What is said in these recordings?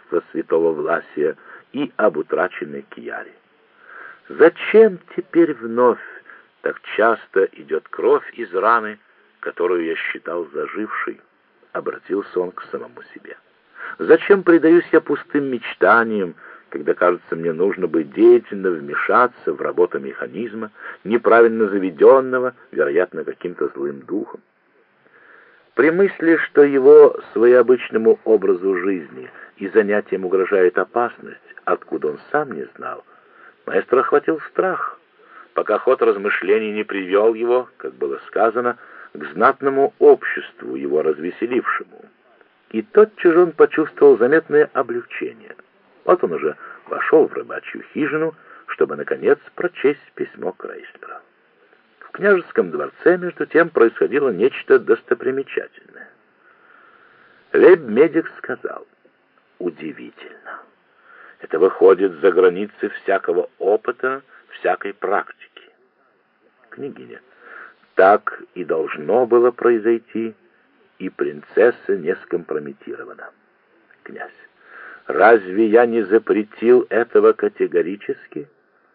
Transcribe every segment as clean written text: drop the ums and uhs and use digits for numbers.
пророчества святого Власия и об утраченной Кьяре. Зачем теперь вновь так часто идет кровь из раны, которую я считал зажившей? Обратился он к самому себе. Зачем предаюсь я пустым мечтаниям, когда, кажется, мне нужно бы деятельно вмешаться в работу механизма, неправильно заведенного, вероятно, каким-то злым духом? При мысли, что его своеобычному образу жизни и занятиям угрожает опасность, откуда он сам не знал, маэстро охватил страх, пока ход размышлений не привел его, как было сказано, к знатному обществу, его развеселившему. И тотчас же он почувствовал заметное облегчение. Вот он уже вошел в рыбачью хижину, чтобы, наконец, прочесть письмо Крейслера. В княжеском дворце, между тем, происходило нечто достопримечательное. Лейб-медик сказал: «Удивительно. Это выходит за границы всякого опыта, всякой практики. Княгиня, так и должно было произойти, и принцесса не скомпрометирована. Князь, разве я не запретил этого категорически?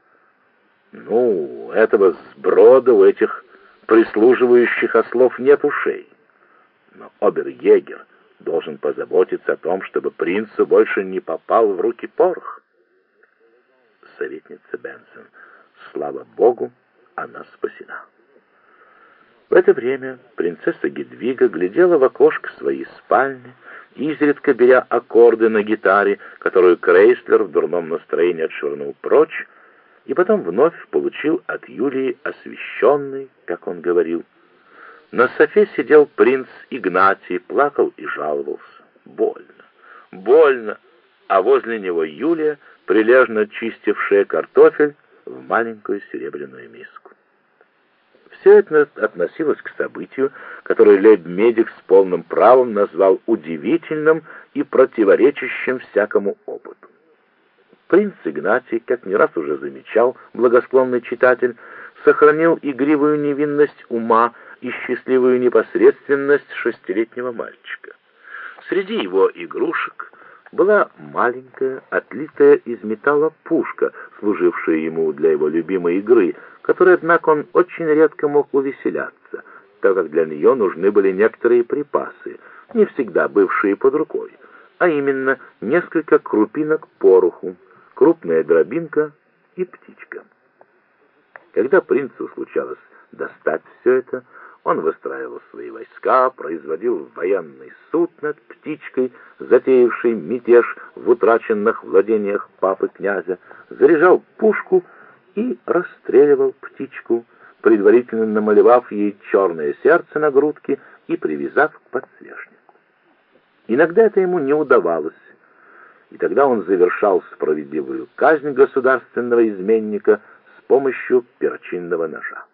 Ну, этого сброда у этих прислуживающих ослов нет ушей. Но обер-егер должен позаботиться о том, чтобы принцу больше не попал в руки порох». Советница Бенсон: «Слава Богу, она спасена». В это время принцесса Гедвига глядела в окошко своей спальни, изредка беря аккорды на гитаре, которую Крейслер в дурном настроении отшвырнул прочь, и потом вновь получил от Юлии освященный, как он говорил. На софе сидел принц Игнатий, плакал и жаловался. Больно, больно, а возле него Юлия, прилежно чистившая картофель в маленькую серебряную миску. Все это относилось к событию, которое лейб-медик с полным правом назвал удивительным и противоречащим всякому опыту. Принц Игнатий, как не раз уже замечал благосклонный читатель, сохранил игривую невинность ума и счастливую непосредственность шестилетнего мальчика. Среди его игрушек была маленькая, отлитая из металла пушка, служившая ему для его любимой игры, которой, однако, он очень редко мог увеселяться, так как для нее нужны были некоторые припасы, не всегда бывшие под рукой, а именно несколько крупинок пороху, крупная дробинка и птичка. Когда принцу случалось достать все это, он выстраивал свои войска, производил военный суд над птичкой, затеявшей мятеж в утраченных владениях папы князя, заряжал пушку и расстреливал птичку, предварительно намалевав ей черное сердце на грудке и привязав к подсвечнику. Иногда это ему не удавалось, и тогда он завершал справедливую казнь государственного изменника с помощью перочинного ножа.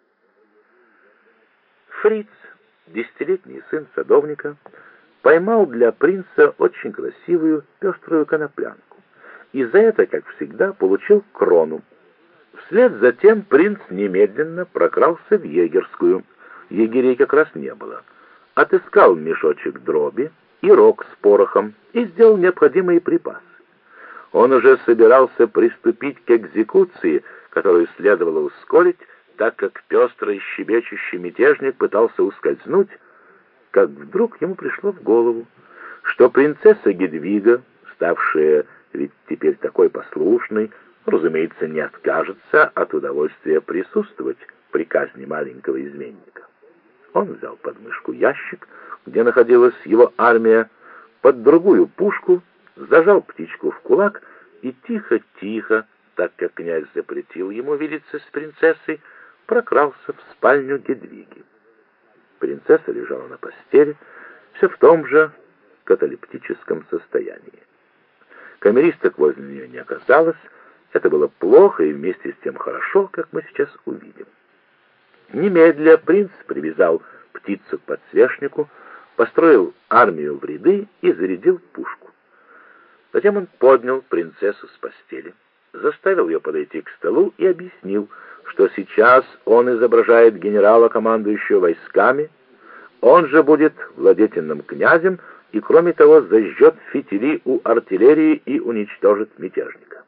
Фриц, 10-летний сын садовника, поймал для принца очень красивую пеструю коноплянку, и за это, как всегда, получил крону. Вслед за тем принц немедленно прокрался в егерскую. Егерей как раз не было. Отыскал мешочек дроби и рог с порохом и сделал необходимые припасы. Он уже собирался приступить к экзекуции, которую следовало ускорить, так как пестрый щебечущий мятежник пытался ускользнуть, как вдруг ему пришло в голову, что принцесса Гедвига, ставшая ведь теперь такой послушной, разумеется, не откажется от удовольствия присутствовать при казни маленького изменника. Он взял под мышку ящик, где находилась его армия, под другую пушку, зажал птичку в кулак и тихо-тихо, так как князь запретил ему видеться с принцессой, прокрался в спальню Гедвиги. Принцесса лежала на постели, все в том же каталептическом состоянии. Камеристок возле нее не оказалось. Это было плохо и вместе с тем хорошо, как мы сейчас увидим. Немедля принц привязал птицу к подсвечнику, построил армию в ряды и зарядил пушку. Затем он поднял принцессу с постели, заставил ее подойти к столу и объяснил, что сейчас он изображает генерала, командующего войсками, он же будет владетельным князем и, кроме того, зажжет фитили у артиллерии и уничтожит мятежника.